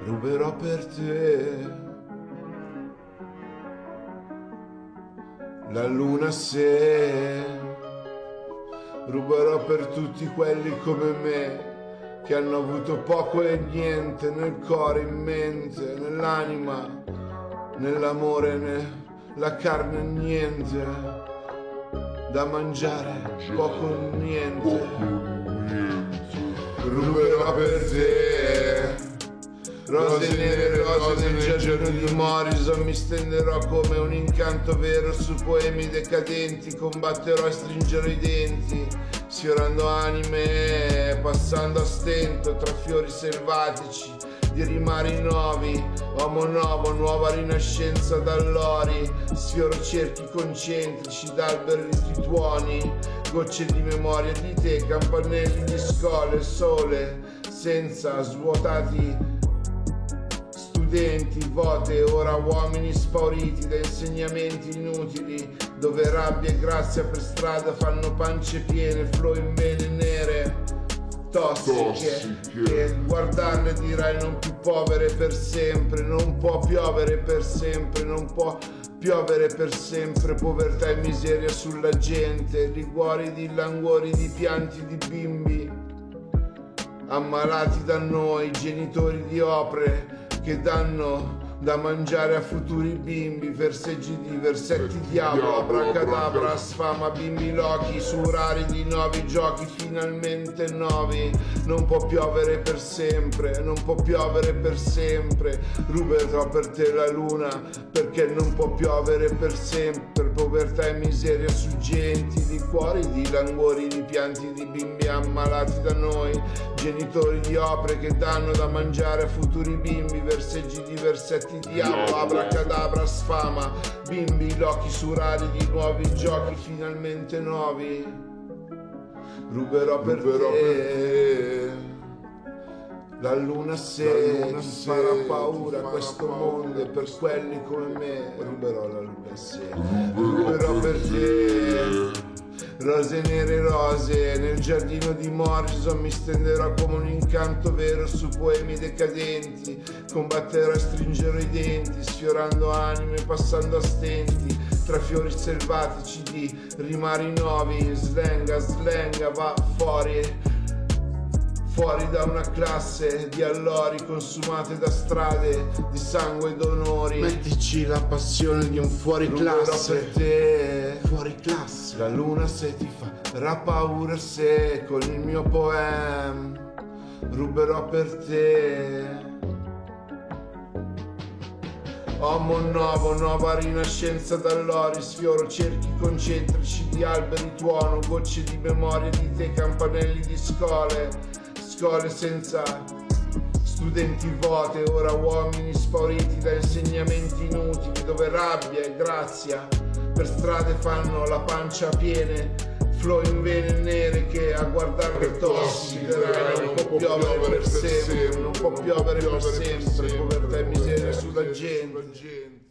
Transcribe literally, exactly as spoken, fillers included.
ruberò per te la luna se ruberò per tutti quelli come me che hanno avuto poco e niente nel cuore, in mente, nell'anima, nell'amore, nella carne, niente da mangiare, poco o niente. Ruberò per te rose nere, rose nel giardino di Morrison, mi stenderò come un incanto vero su poemi decadenti, combatterò e stringerò i denti, sfiorando anime, passando a stento tra fiori selvatici di rimari nuovi, uomo nuovo, nuova rinascenza dall'ori, sfioro cerchi concentrici d'alberi di tuoni, gocce di memoria di te, campanelli di scole, sole, senza svuotati studenti, vote, ora uomini spauriti da insegnamenti inutili, dove rabbia e grazia per strada fanno pance piene, flow in vene nere, tossiche, che guardarle dirai non più povere per sempre, non può piovere per sempre, non può piovere per sempre, povertà e miseria sulla gente, liquori di languori, di pianti di bimbi, ammalati da noi, genitori di opere, che danno da mangiare a futuri bimbi, verseggi di versetti diavolo, abracadabra, sfama, bimbi lochi, surari di nuovi giochi finalmente nuovi. Non può piovere per sempre, non può piovere per sempre, ruberò per te la luna, perché non può piovere per sempre, povertà e miseria su genti, di cuori, di languori, di pianti di bimbi ammalati da noi, genitori di opere che danno da mangiare a futuri bimbi, verseggi di versetti diavolo, abracadabra, sfama, bimbi lochi, surari di nuovi giochi finalmente nuovi. Ruberò per, Ruberò te, per te la luna se ti farà paura questo mondo e per quelli come me. Ruberò la luna se ruberò per te rose nere rose nel giardino di Morrison, mi stenderò come un incanto vero su poemi decadenti, combatterò e stringerò i denti, sfiorando anime, passando a stenti tra fiori selvatici di rimari nuovi, slenga, slenga, va fuori fuori da una classe di allori consumate da strade di sangue ed onori. Mettici la passione di un fuori classe per te, fuori classe. La luna se ti farà paura se con il mio poema ruberò per te. Uomo nuovo, nuova rinascenza dall'ori, sfioro cerchi concentrici di alberi tuono, gocce di memoria di te, campanelli di scole, scole senza studenti vote, ora uomini spauriti da insegnamenti inutili, dove rabbia e grazia per strade fanno la pancia piene, flow in vene nere che a guardarle tossiche, non può piovere per sempre, non può piovere per sempre, povertà e miseria sulla gente.